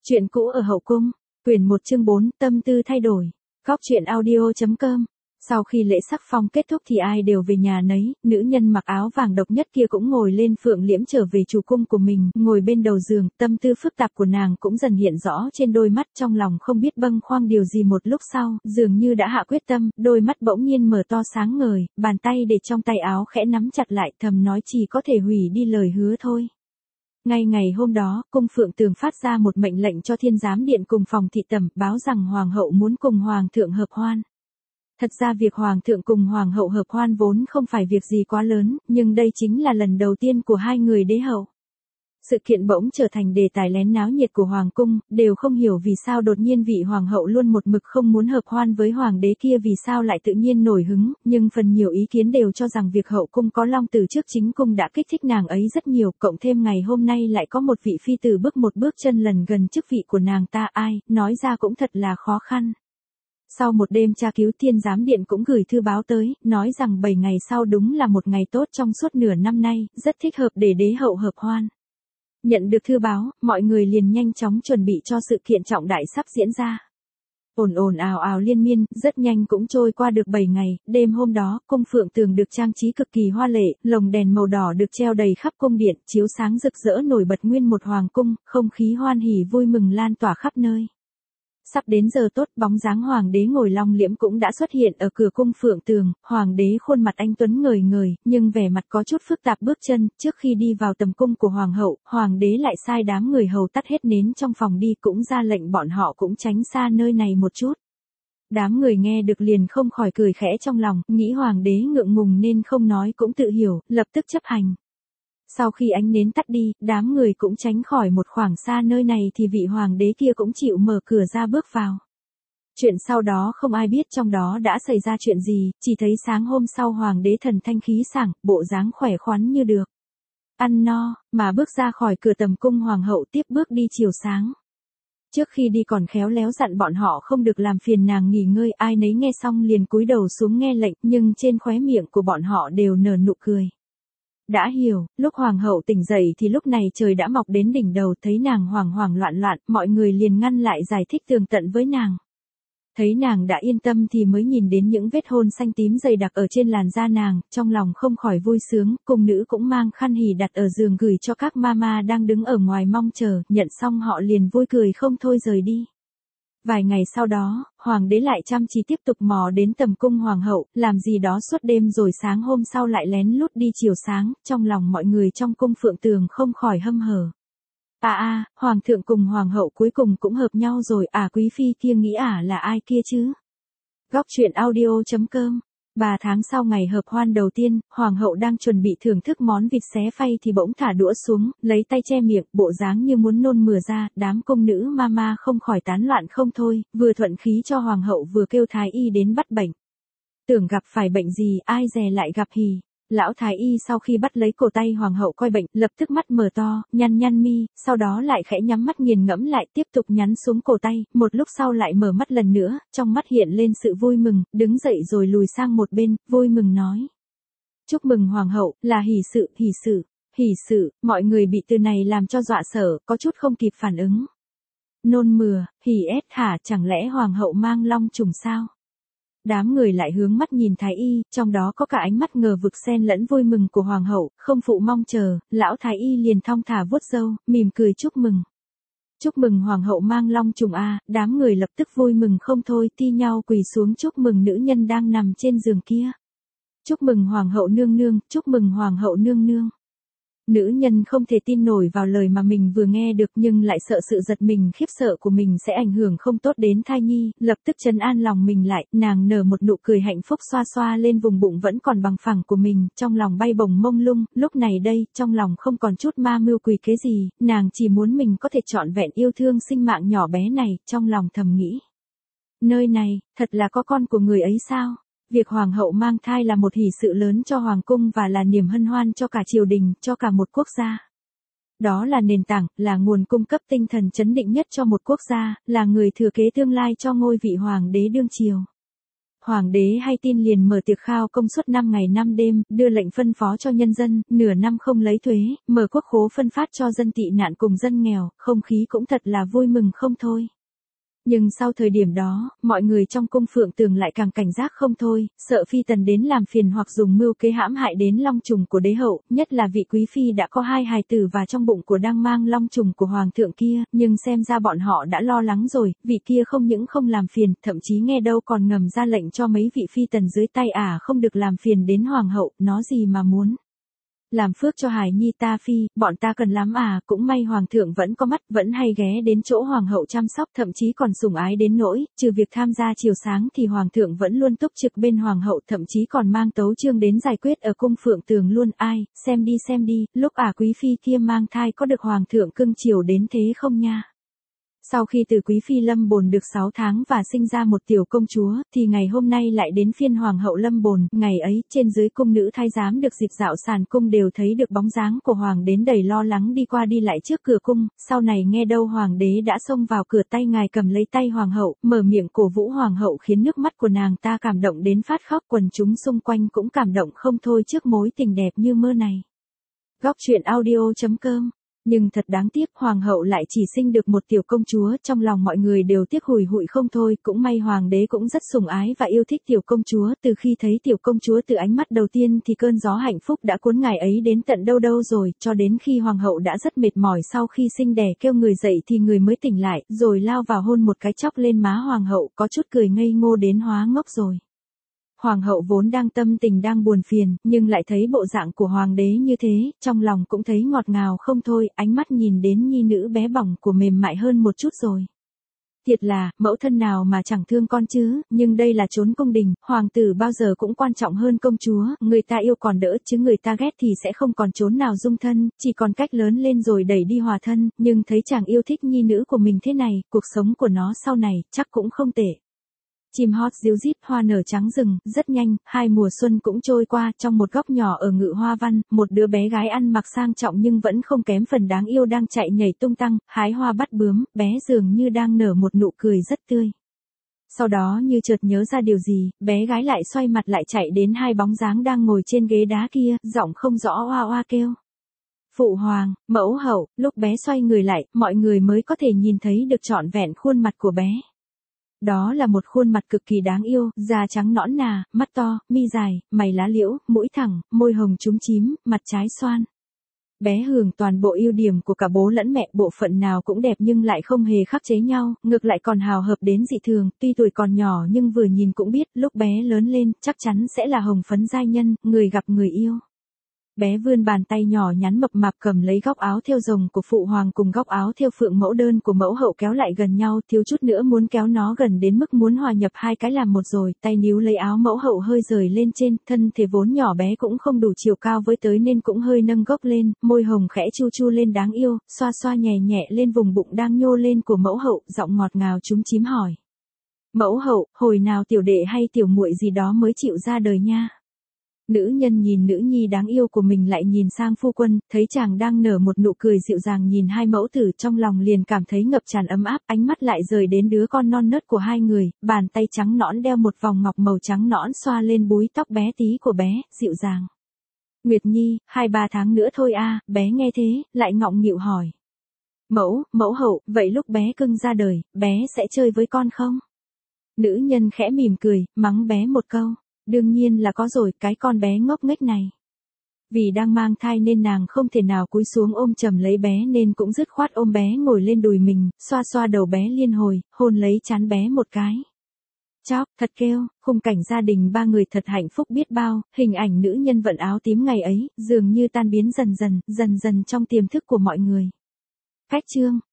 Chuyện cũ ở hậu cung, quyển 1 chương 4, tâm tư thay đổi. Góc truyện audio.com. Sau khi lễ sắc phong kết thúc thì ai đều về nhà nấy, nữ nhân mặc áo vàng độc nhất kia cũng ngồi lên phượng liễm trở về chủ cung của mình, ngồi bên đầu giường, tâm tư phức tạp của nàng cũng dần hiện rõ trên đôi mắt, trong lòng không biết bâng khoang điều gì. Một lúc sau, dường như đã hạ quyết tâm, đôi mắt bỗng nhiên mở to sáng ngời, bàn tay để trong tay áo khẽ nắm chặt lại, thầm nói chỉ có thể hủy đi lời hứa thôi. Ngay ngày hôm đó, cung Phượng Tường phát ra một mệnh lệnh cho Thiên Giám Điện cùng phòng thị tẩm, báo rằng hoàng hậu muốn cùng hoàng thượng hợp hoan. Thật ra việc hoàng thượng cùng hoàng hậu hợp hoan vốn không phải việc gì quá lớn, nhưng đây chính là lần đầu tiên của hai người đế hậu. Sự kiện bỗng trở thành đề tài lén náo nhiệt của hoàng cung, đều không hiểu vì sao đột nhiên vị hoàng hậu luôn một mực không muốn hợp hoan với hoàng đế kia vì sao lại tự nhiên nổi hứng, nhưng phần nhiều ý kiến đều cho rằng việc hậu cung có long tử trước chính cung đã kích thích nàng ấy rất nhiều, cộng thêm ngày hôm nay lại có một vị phi tử bước một bước chân lần gần chức vị của nàng ta, ai, nói ra cũng thật là khó khăn. Sau một đêm tra cứu, Thiên Giám Điện cũng gửi thư báo tới, nói rằng 7 ngày sau đúng là một ngày tốt trong suốt nửa năm nay, rất thích hợp để đế hậu hợp hoan. Nhận được thư báo, mọi người liền nhanh chóng chuẩn bị cho sự kiện trọng đại sắp diễn ra. Ồn ào ào liên miên, rất nhanh cũng trôi qua được 7 ngày, đêm hôm đó, cung Phượng Tường được trang trí cực kỳ hoa lệ, lồng đèn màu đỏ được treo đầy khắp cung điện, chiếu sáng rực rỡ nổi bật nguyên một hoàng cung, không khí hoan hỉ vui mừng lan tỏa khắp nơi. Sắp đến giờ tốt, bóng dáng hoàng đế ngồi long liễm cũng đã xuất hiện ở cửa cung Phượng Tường, hoàng đế khuôn mặt anh tuấn ngời ngời, nhưng vẻ mặt có chút phức tạp bước chân, trước khi đi vào tầm cung của hoàng hậu, hoàng đế lại sai đám người hầu tắt hết nến trong phòng đi, cũng ra lệnh bọn họ cũng tránh xa nơi này một chút. Đám người nghe được liền không khỏi cười khẽ trong lòng, nghĩ hoàng đế ngượng ngùng nên không nói cũng tự hiểu, lập tức chấp hành. Sau khi ánh nến tắt đi, đám người cũng tránh khỏi một khoảng xa nơi này thì vị hoàng đế kia cũng chịu mở cửa ra bước vào. Chuyện sau đó không ai biết trong đó đã xảy ra chuyện gì, chỉ thấy sáng hôm sau hoàng đế thần thanh khí sảng, bộ dáng khỏe khoắn như được. Ăn no, mà bước ra khỏi cửa tầm cung hoàng hậu tiếp bước đi chiều sáng. Trước khi đi còn khéo léo dặn bọn họ không được làm phiền nàng nghỉ ngơi, ai nấy nghe xong liền cúi đầu xuống nghe lệnh, nhưng trên khóe miệng của bọn họ đều nở nụ cười. Đã hiểu, lúc hoàng hậu tỉnh dậy thì lúc này trời đã mọc đến đỉnh đầu, thấy nàng hoảng hoảng loạn loạn, mọi người liền ngăn lại giải thích tường tận với nàng. Thấy nàng đã yên tâm thì mới nhìn đến những vết hôn xanh tím dày đặc ở trên làn da nàng, trong lòng không khỏi vui sướng, cung nữ cũng mang khăn hỉ đặt ở giường gửi cho các mama đang đứng ở ngoài mong chờ, nhận xong họ liền vui cười không thôi rời đi. Vài ngày sau đó, hoàng đế lại chăm chỉ tiếp tục mò đến tầm cung hoàng hậu, làm gì đó suốt đêm rồi sáng hôm sau lại lén lút đi chiều sáng, trong lòng mọi người trong cung Phượng Tường không khỏi hâm hở. Hoàng thượng cùng hoàng hậu cuối cùng cũng hợp nhau rồi, quý phi kia nghĩ là ai kia chứ? Góc truyện audio.com. 3 tháng sau ngày hợp hoan đầu tiên, hoàng hậu đang chuẩn bị thưởng thức món vịt xé phay thì bỗng thả đũa xuống, lấy tay che miệng, bộ dáng như muốn nôn mửa ra, đám cung nữ mama không khỏi tán loạn không thôi, vừa thuận khí cho hoàng hậu vừa kêu thái y đến bắt bệnh. Tưởng gặp phải bệnh gì, ai dè lại gặp hỉ. Lão thái y sau khi bắt lấy cổ tay hoàng hậu coi bệnh, lập tức mắt mở to, nhăn mi, sau đó lại khẽ nhắm mắt nghiền ngẫm lại, tiếp tục nhắn xuống cổ tay, một lúc sau lại mở mắt lần nữa, trong mắt hiện lên sự vui mừng, đứng dậy rồi lùi sang một bên, vui mừng nói. Chúc mừng hoàng hậu, là hỉ sự, mọi người bị từ này làm cho dọa sợ, có chút không kịp phản ứng. Nôn mửa, chẳng lẽ hoàng hậu mang long trùng sao? Đám người lại hướng mắt nhìn thái y, trong đó có cả ánh mắt ngờ vực xen lẫn vui mừng của hoàng hậu, không phụ mong chờ, lão thái y liền thong thả vuốt râu, mỉm cười chúc mừng. Chúc mừng hoàng hậu mang long trùng đám người lập tức vui mừng không thôi, thi nhau quỳ xuống chúc mừng nữ nhân đang nằm trên giường kia. Chúc mừng hoàng hậu nương nương, chúc mừng hoàng hậu nương nương. Nữ nhân không thể tin nổi vào lời mà mình vừa nghe được nhưng lại sợ sự giật mình khiếp sợ của mình sẽ ảnh hưởng không tốt đến thai nhi, lập tức trấn an lòng mình lại, nàng nở một nụ cười hạnh phúc xoa xoa lên vùng bụng vẫn còn bằng phẳng của mình, trong lòng bay bổng mông lung, lúc này đây, trong lòng không còn chút ma mưu quỷ kế gì, nàng chỉ muốn mình có thể trọn vẹn yêu thương sinh mạng nhỏ bé này, trong lòng thầm nghĩ. Nơi này, thật là có con của người ấy sao? Việc hoàng hậu mang thai là một hỷ sự lớn cho hoàng cung và là niềm hân hoan cho cả triều đình, cho cả một quốc gia. Đó là nền tảng, là nguồn cung cấp tinh thần chấn định nhất cho một quốc gia, là người thừa kế tương lai cho ngôi vị hoàng đế đương triều. hoàng đế hay tin liền mở tiệc khao công suất 5 ngày 5 đêm, đưa lệnh phân phó cho nhân dân, nửa năm không lấy thuế, mở quốc khố phân phát cho dân tị nạn cùng dân nghèo, không khí cũng thật là vui mừng không thôi. Nhưng sau thời điểm đó, mọi người trong cung Phượng Tường lại càng cảnh giác không thôi, sợ phi tần đến làm phiền hoặc dùng mưu kế hãm hại đến long trùng của đế hậu, nhất là vị quý phi đã có 2 hài tử và trong bụng của đang mang long trùng của hoàng thượng kia, nhưng xem ra bọn họ đã lo lắng rồi, vị kia không những không làm phiền, thậm chí nghe đâu còn ngầm ra lệnh cho mấy vị phi tần dưới tay không được làm phiền đến hoàng hậu, nó gì mà muốn. Làm phước cho hài nhi ta phi, bọn ta cần lắm cũng may hoàng thượng vẫn có mắt, vẫn hay ghé đến chỗ hoàng hậu chăm sóc, thậm chí còn sủng ái đến nỗi, trừ việc tham gia chiều sáng thì hoàng thượng vẫn luôn túc trực bên hoàng hậu, thậm chí còn mang tấu chương đến giải quyết ở cung Phượng Tường luôn. Ai, xem đi, lúc quý phi kia mang thai có được hoàng thượng cưng chiều đến thế không nha. Sau khi từ quý phi lâm bồn được 6 tháng và sinh ra một tiểu công chúa, thì ngày hôm nay lại đến phiên hoàng hậu lâm bồn, ngày ấy, trên dưới cung nữ thái giám được dịp dạo sàn cung đều thấy được bóng dáng của hoàng đến đầy lo lắng đi qua đi lại trước cửa cung, sau này nghe đâu hoàng đế đã xông vào cửa, tay ngài cầm lấy tay hoàng hậu, mở miệng cổ vũ hoàng hậu khiến nước mắt của nàng ta cảm động đến phát khóc, quần chúng xung quanh cũng cảm động không thôi trước mối tình đẹp như mơ này. Góc truyện audio.com. Nhưng thật đáng tiếc, hoàng hậu lại chỉ sinh được một tiểu công chúa, trong lòng mọi người đều tiếc hùi hụi không thôi, cũng may hoàng đế cũng rất sủng ái và yêu thích tiểu công chúa, từ khi thấy tiểu công chúa từ ánh mắt đầu tiên thì cơn gió hạnh phúc đã cuốn ngài ấy đến tận đâu rồi, cho đến khi hoàng hậu đã rất mệt mỏi sau khi sinh đẻ kêu người dậy thì người mới tỉnh lại, rồi lao vào hôn một cái chóc lên má hoàng hậu, có chút cười ngây ngô đến hóa ngốc rồi. Hoàng hậu vốn đang tâm tình đang buồn phiền, nhưng lại thấy bộ dạng của hoàng đế như thế, trong lòng cũng thấy ngọt ngào không thôi, ánh mắt nhìn đến nhi nữ bé bỏng của mềm mại hơn một chút rồi. Thiệt là, mẫu thân nào mà chẳng thương con chứ, nhưng đây là chốn cung đình, hoàng tử bao giờ cũng quan trọng hơn công chúa, người ta yêu còn đỡ chứ người ta ghét thì sẽ không còn chốn nào dung thân, chỉ còn cách lớn lên rồi đẩy đi hòa thân, nhưng thấy chàng yêu thích nhi nữ của mình thế này, cuộc sống của nó sau này, chắc cũng không tệ. Chim hót ríu rít, hoa nở trắng rừng, rất nhanh, 2 mùa xuân cũng trôi qua, trong một góc nhỏ ở Ngự Hoa Văn, một đứa bé gái ăn mặc sang trọng nhưng vẫn không kém phần đáng yêu đang chạy nhảy tung tăng, hái hoa bắt bướm, bé dường như đang nở một nụ cười rất tươi. Sau đó như chợt nhớ ra điều gì, bé gái lại xoay mặt lại chạy đến 2 bóng dáng đang ngồi trên ghế đá kia, giọng không rõ oa oa kêu. Phụ hoàng, mẫu hậu, lúc bé xoay người lại, mọi người mới có thể nhìn thấy được trọn vẹn khuôn mặt của bé. Đó là một khuôn mặt cực kỳ đáng yêu, da trắng nõn nà, mắt to, mi dài, mày lá liễu, mũi thẳng, môi hồng chúm chím, mặt trái xoan. Bé hưởng toàn bộ ưu điểm của cả bố lẫn mẹ, bộ phận nào cũng đẹp nhưng lại không hề khắc chế nhau, ngược lại còn hào hợp đến dị thường, tuy tuổi còn nhỏ nhưng vừa nhìn cũng biết, lúc bé lớn lên, chắc chắn sẽ là hồng phấn giai nhân, người gặp người yêu. Bé vươn bàn tay nhỏ nhắn mập mạp cầm lấy góc áo thêu rồng của phụ hoàng cùng góc áo thêu phượng mẫu đơn của mẫu hậu kéo lại gần nhau, thiếu chút nữa muốn kéo nó gần đến mức muốn hòa nhập 2 cái làm một rồi, tay níu lấy áo mẫu hậu hơi rời lên trên, thân thể vốn nhỏ bé cũng không đủ chiều cao với tới nên cũng hơi nâng gốc lên, môi hồng khẽ chu chu lên đáng yêu, xoa xoa nhẹ nhẹ lên vùng bụng đang nhô lên của mẫu hậu, giọng ngọt ngào chúm chím hỏi. Mẫu hậu, hồi nào tiểu đệ hay tiểu muội gì đó mới chịu ra đời nha. Nữ nhân nhìn nữ nhi đáng yêu của mình lại nhìn sang phu quân, thấy chàng đang nở một nụ cười dịu dàng nhìn 2 mẫu tử trong lòng liền cảm thấy ngập tràn ấm áp, ánh mắt lại rời đến đứa con non nớt của 2 người, bàn tay trắng nõn đeo một vòng ngọc màu trắng nõn xoa lên búi tóc bé tí của bé, dịu dàng. Nguyệt Nhi, 2-3 tháng nữa thôi bé nghe thế, lại ngọng nghịu hỏi. Mẫu hậu, vậy lúc bé cưng ra đời, bé sẽ chơi với con không? Nữ nhân khẽ mỉm cười, mắng bé một câu. Đương nhiên là có rồi, cái con bé ngốc nghếch này. Vì đang mang thai nên nàng không thể nào cúi xuống ôm chầm lấy bé nên cũng dứt khoát ôm bé ngồi lên đùi mình, xoa xoa đầu bé liên hồi, hôn lấy trán bé một cái. Chóc, thật kêu, khung cảnh gia đình 3 người thật hạnh phúc biết bao, hình ảnh nữ nhân vận áo tím ngày ấy, dường như tan biến dần dần trong tiềm thức của mọi người. Cách chương.